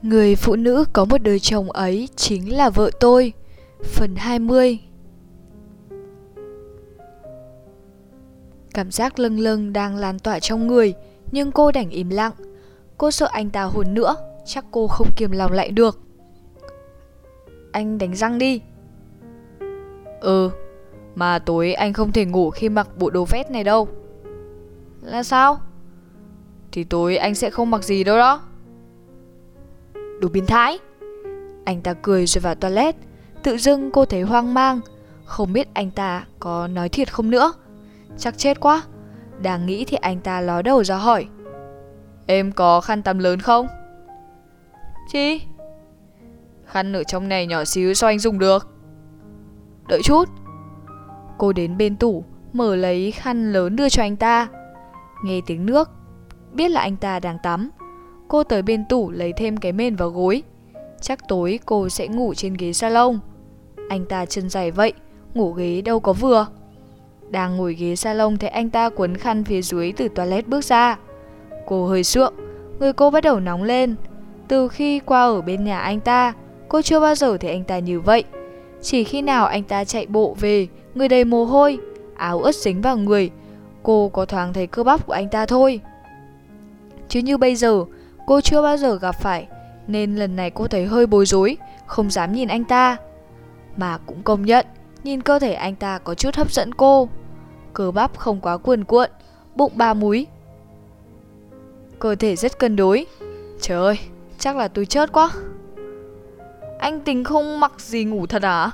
Người phụ nữ có một đời chồng ấy chính là vợ tôi. Phần 20. Cảm giác lâng lâng đang lan tỏa trong người, nhưng cô đành im lặng. Cô sợ anh ta hôn nữa, chắc cô không kiềm lòng lại được. Anh đánh răng đi. Mà tối anh không thể ngủ khi mặc bộ đồ vest này đâu. Là sao? Thì tối anh sẽ không mặc gì đâu đó. Đồ biến thái. Anh ta cười rồi vào toilet. Tự dưng cô thấy hoang mang, không biết anh ta có nói thiệt không nữa. Chắc chết quá. Đang nghĩ thì anh ta ló đầu ra hỏi: Em có khăn tắm lớn không? Chi? Khăn ở trong này nhỏ xíu sao anh dùng được? Đợi chút. Cô đến bên tủ, mở lấy khăn lớn đưa cho anh ta. Nghe tiếng nước, biết là anh ta đang tắm. Cô tới bên tủ lấy thêm cái mền vào gối. Chắc tối cô sẽ ngủ trên ghế salon. Anh ta chân dày vậy, ngủ ghế đâu có vừa. Đang ngồi ghế salon thấy anh ta quấn khăn phía dưới từ toilet bước ra. Cô hơi sượng, người cô bắt đầu nóng lên. Từ khi qua ở bên nhà anh ta, cô chưa bao giờ thấy anh ta như vậy. Chỉ khi nào anh ta chạy bộ về, người đầy mồ hôi, áo ướt dính vào người, cô có thoáng thấy cơ bắp của anh ta thôi. Chứ như bây giờ, cô chưa bao giờ gặp phải, nên lần này cô thấy hơi bối rối, không dám nhìn anh ta. Mà cũng công nhận, nhìn cơ thể anh ta có chút hấp dẫn cô. Cơ bắp không quá cuồn cuộn, bụng 3 múi, cơ thể rất cân đối. Trời ơi, chắc là tôi chớt quá. Anh tính không mặc gì ngủ thật à?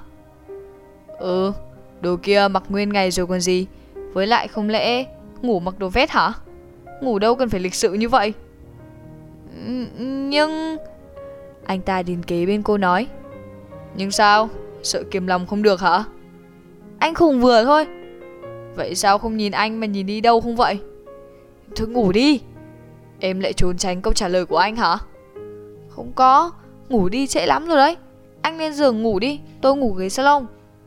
Đồ kia mặc nguyên ngày rồi còn gì. Với lại không lẽ ngủ mặc đồ vest hả? Ngủ đâu cần phải lịch sự như vậy. Nhưng... Anh ta đến kế bên cô nói: Nhưng sao? Sợ kiềm lòng không được hả? Anh khùng vừa thôi. Vậy sao không nhìn anh mà nhìn đi đâu không vậy? Thôi ngủ đi. Em lại trốn tránh câu trả lời của anh hả? Không có, ngủ đi trễ lắm rồi đấy. Anh lên giường ngủ đi, tôi ngủ ghế salon.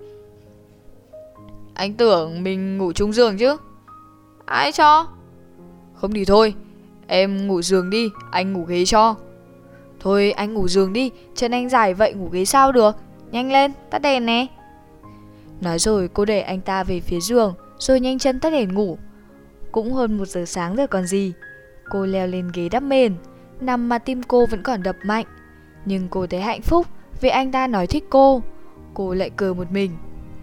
Anh tưởng mình ngủ chung giường chứ. Ai cho? Không thì thôi, em ngủ giường đi, anh ngủ ghế cho. Thôi anh ngủ giường đi, chân anh dài vậy ngủ ghế sao được. Nhanh lên, tắt đèn nè. Nói rồi cô đẩy anh ta về phía giường, rồi nhanh chân tắt đèn ngủ. Cũng hơn 1 giờ sáng rồi còn gì. Cô leo lên ghế đắp mền, nằm mà tim cô vẫn còn đập mạnh. Nhưng cô thấy hạnh phúc vì anh ta nói thích cô. Cô lại cười một mình.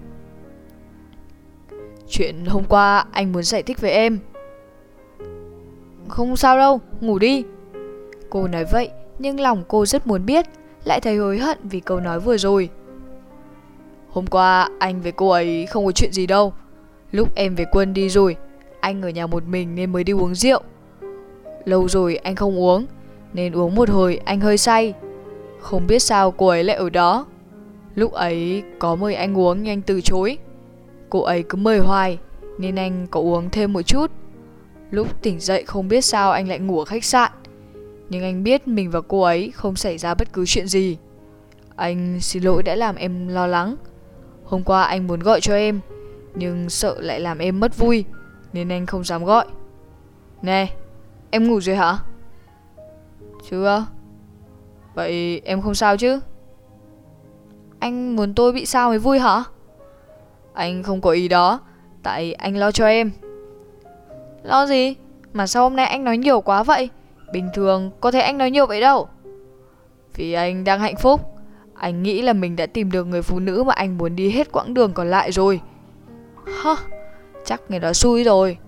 Chuyện hôm qua anh muốn giải thích với em. Không sao đâu, ngủ đi. Cô nói vậy nhưng lòng cô rất muốn biết, lại thấy hối hận vì câu nói vừa rồi. Hôm qua anh với cô ấy không có chuyện gì đâu. Lúc em về quân đi rồi, anh ở nhà một mình nên mới đi uống rượu. Lâu rồi anh không uống, nên uống một hồi anh hơi say. Không biết sao cô ấy lại ở đó. Lúc ấy có mời anh uống nhưng anh từ chối. Cô ấy cứ mời hoài nên anh có uống thêm một chút. Lúc tỉnh dậy không biết sao anh lại ngủ ở khách sạn. Nhưng anh biết mình và cô ấy không xảy ra bất cứ chuyện gì. Anh xin lỗi đã làm em lo lắng. Hôm qua anh muốn gọi cho em, nhưng sợ lại làm em mất vui, nên anh không dám gọi. Nè, em ngủ rồi hả? Chưa. Vậy em không sao chứ? Anh muốn tôi bị sao mới vui hả? Anh không có ý đó, tại anh lo cho em. Lo gì? Mà sao hôm nay anh nói nhiều quá vậy? Bình thường có thể anh nói nhiều vậy đâu. Vì anh đang hạnh phúc. Anh nghĩ là mình đã tìm được người phụ nữ mà anh muốn đi hết quãng đường còn lại rồi. Chắc người đó xui rồi.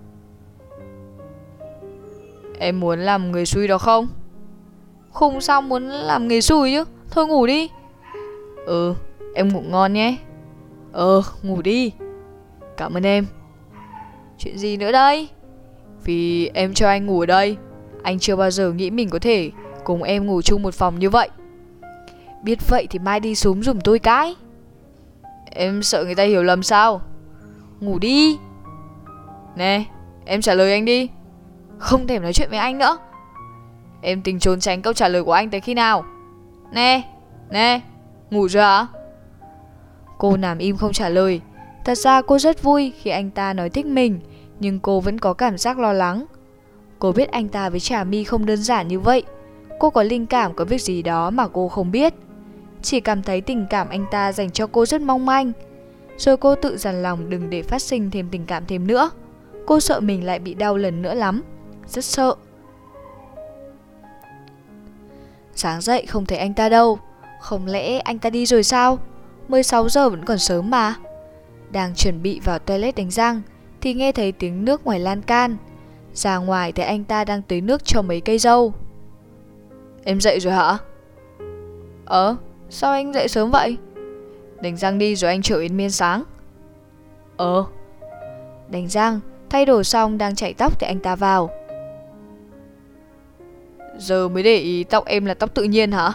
Em muốn làm người xui đó không? Không sao muốn làm người xui chứ. Thôi ngủ đi. Em ngủ ngon nhé. Ngủ đi. Cảm ơn em. Chuyện gì nữa đây? Vì em cho anh ngủ ở đây. Anh chưa bao giờ nghĩ mình có thể cùng em ngủ chung một phòng như vậy. Biết vậy thì mai đi xuống giùm tôi cái. Em sợ người ta hiểu lầm sao? Ngủ đi. Nè, em trả lời anh đi. Không thèm nói chuyện với anh nữa. Em tính trốn tránh câu trả lời của anh tới khi nào? Nè, ngủ rồi hả? Cô nằm im không trả lời. Thật ra cô rất vui khi anh ta nói thích mình, nhưng cô vẫn có cảm giác lo lắng. Cô biết anh ta với Trà My không đơn giản như vậy. cô có linh cảm có việc gì đó mà cô không biết. Chỉ cảm thấy tình cảm anh ta dành cho cô rất mong manh. Rồi cô tự dằn lòng đừng để phát sinh thêm tình cảm thêm nữa. Cô sợ mình lại bị đau lần nữa lắm. Rất sợ. Sáng dậy không thấy anh ta đâu. Không lẽ anh ta đi rồi sao? 16 giờ vẫn còn sớm mà. Đang chuẩn bị vào toilet đánh răng thì nghe thấy tiếng nước ngoài lan can. Ra ngoài thấy anh ta đang tưới nước cho mấy cây dâu. Em dậy rồi hả? Sao anh dậy sớm vậy? Đánh răng đi rồi anh chở Yến Miên sáng. Đánh răng, thay đồ xong đang chải tóc thì anh ta vào. Giờ mới để ý tóc em là tóc tự nhiên hả?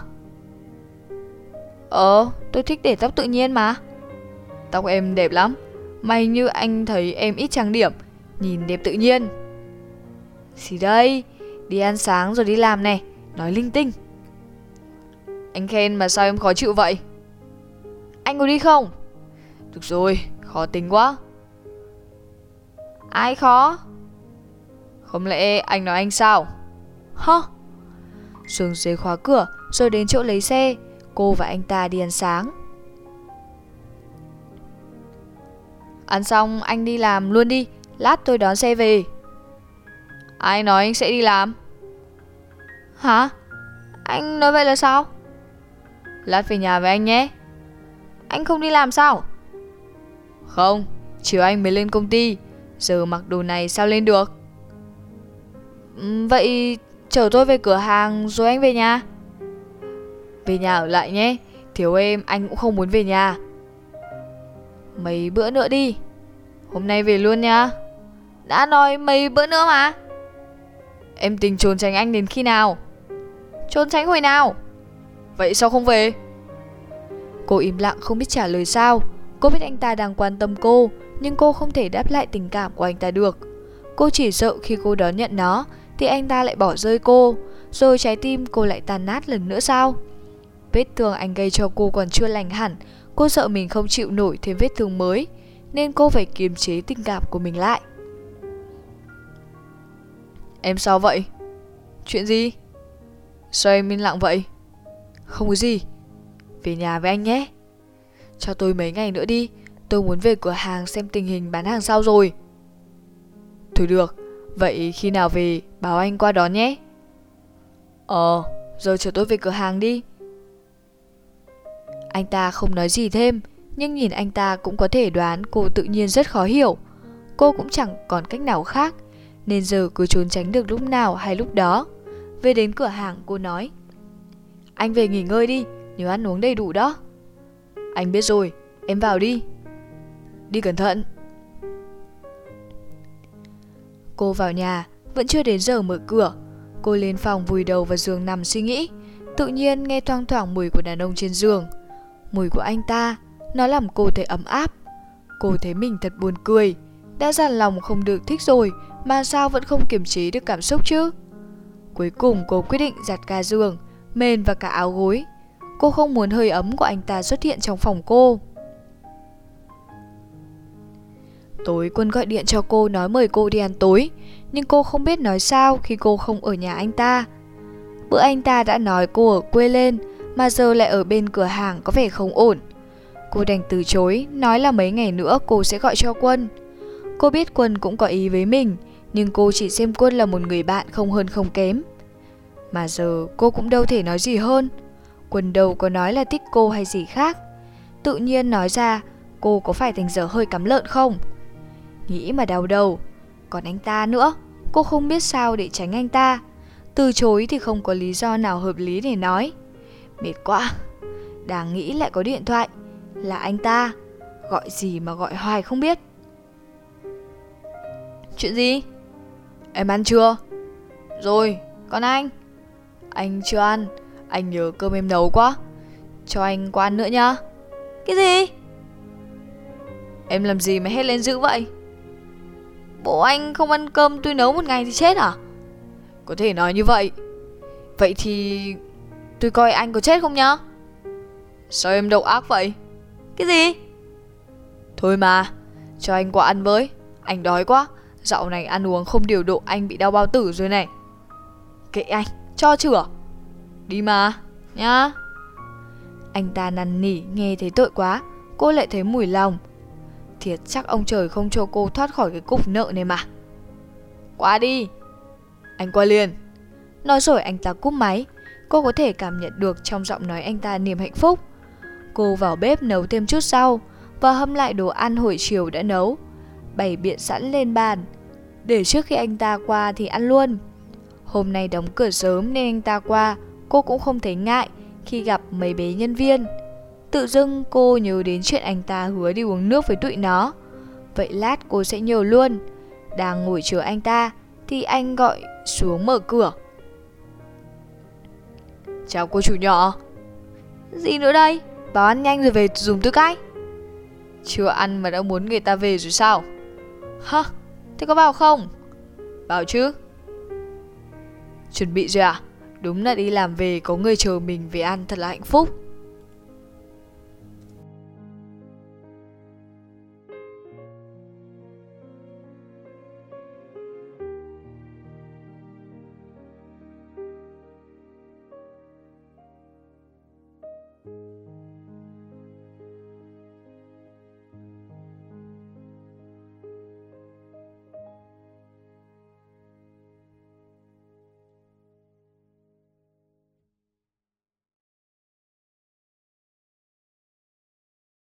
Tôi thích để tóc tự nhiên mà. Tóc em đẹp lắm. May như anh thấy em ít trang điểm, nhìn đẹp tự nhiên. Gì đây? Đi ăn sáng rồi đi làm này, nói linh tinh. Anh khen mà sao em khó chịu vậy? Anh có đi không? Được rồi, khó tính quá. Ai khó? Không lẽ anh nói anh sao? Hơ? Xuống dưới khóa cửa rồi đến chỗ lấy xe. Cô và anh ta đi ăn sáng. Ăn xong anh đi làm luôn đi, lát tôi đón xe về. Ai nói anh sẽ đi làm? Hả? Anh nói vậy là sao? Lát về nhà với anh nhé. Anh không đi làm sao? Không, chiều anh mới lên công ty. Giờ mặc đồ này sao lên được? Vậy chở tôi về cửa hàng rồi anh về nhà. Về nhà ở lại nhé. Thiếu em anh cũng không muốn về nhà. Mấy bữa nữa đi. Hôm nay về luôn nha. Đã nói mấy bữa nữa mà. Em tính trốn tránh anh đến khi nào? Trốn tránh hồi nào? Vậy sao không về? Cô im lặng không biết trả lời sao. Cô biết anh ta đang quan tâm cô, nhưng cô không thể đáp lại tình cảm của anh ta được. Cô chỉ sợ khi cô đón nhận nó thì anh ta lại bỏ rơi cô, rồi trái tim cô lại tan nát lần nữa sao? Vết thương anh gây cho cô còn chưa lành hẳn. Cô sợ mình không chịu nổi thêm vết thương mới, nên cô phải kiềm chế tình cảm của mình lại. Em sao vậy? Chuyện gì? Sao em im lặng vậy? Không có gì. Về nhà với anh nhé. Cho tôi mấy ngày nữa đi. Tôi muốn về cửa hàng xem tình hình bán hàng sao rồi. Thôi được. Vậy khi nào về bảo anh qua đón nhé. Giờ chở tôi về cửa hàng đi. Anh ta không nói gì thêm, nhưng nhìn anh ta cũng có thể đoán cô tự nhiên rất khó hiểu. Cô cũng chẳng còn cách nào khác, nên giờ cứ trốn tránh được lúc nào hay lúc đó. Về đến cửa hàng cô nói: Anh về nghỉ ngơi đi, nhớ ăn uống đầy đủ đó. Anh biết rồi, em vào đi. Đi cẩn thận. Cô vào nhà, vẫn chưa đến giờ mở cửa. Cô lên phòng vùi đầu vào giường nằm suy nghĩ. Tự nhiên nghe thoang thoảng mùi của đàn ông trên giường. Mùi của anh ta, nó làm cô thấy ấm áp. Cô thấy mình thật buồn cười. Đã dằn lòng không được thích rồi mà sao vẫn không kiềm chế được cảm xúc chứ. Cuối cùng cô quyết định giặt ga giường, mền và cả áo gối. Cô không muốn hơi ấm của anh ta xuất hiện trong phòng cô. Tối Quân gọi điện cho cô nói mời cô đi ăn tối, nhưng cô không biết nói sao khi cô không ở nhà anh ta. Bữa anh ta đã nói cô ở quê lên, mà giờ lại ở bên cửa hàng có vẻ không ổn. Cô đành từ chối, nói là mấy ngày nữa cô sẽ gọi cho Quân. Cô biết Quân cũng có ý với mình, nhưng cô chỉ xem Quân là một người bạn không hơn không kém. Mà giờ cô cũng đâu thể nói gì hơn. Quân đâu có nói là thích cô hay gì khác. Tự nhiên nói ra, cô có phải thành dở hơi cắm lợn không? Nghĩ mà đau đầu. Còn anh ta nữa, cô không biết sao để tránh anh ta. Từ chối thì không có lý do nào hợp lý để nói. Mệt quá. Đang nghĩ lại có điện thoại. Là anh ta. Gọi gì mà gọi hoài không biết. Chuyện gì? Em ăn chưa? Rồi, còn anh? Anh chưa ăn. Anh nhớ cơm em nấu quá. Cho anh qua ăn nữa nhá. Cái gì? Em làm gì mà hét lên dữ vậy? Bộ anh không ăn cơm tôi nấu một ngày thì chết à? Có thể nói như vậy. Vậy thì tôi coi anh có chết không nhá? Sao em độc ác vậy? Cái gì? Thôi mà, cho anh qua ăn với. Anh đói quá. Dạo này ăn uống không điều độ, anh bị đau bao tử rồi này. Kệ anh, cho chửa. Đi mà, nhá. Anh ta năn nỉ nghe thấy tội quá, cô lại thấy mùi lòng. Thiệt chắc ông trời không cho cô thoát khỏi cái cục nợ này mà. Qua đi. Anh qua liền. Nói rồi anh ta cúp máy. Cô có thể cảm nhận được trong giọng nói anh ta niềm hạnh phúc. Cô vào bếp nấu thêm chút rau và hâm lại đồ ăn hồi chiều đã nấu, bày biện sẵn lên bàn, để trước khi anh ta qua thì ăn luôn. Hôm nay đóng cửa sớm nên anh ta qua, cô cũng không thấy ngại khi gặp mấy bé nhân viên. Tự dưng cô nhớ đến chuyện anh ta hứa đi uống nước với tụi nó. Vậy lát cô sẽ nhờ luôn. Đang ngồi chờ anh ta thì anh gọi xuống mở cửa. Chào cô chủ nhỏ. Gì nữa đây? Bảo ăn nhanh rồi về dùng tư cách. Chưa ăn mà đã muốn người ta về rồi sao? Hả? Thế có vào không? Vào chứ. Chuẩn bị rồi à? Đúng là đi làm về có người chờ mình về ăn thật là hạnh phúc.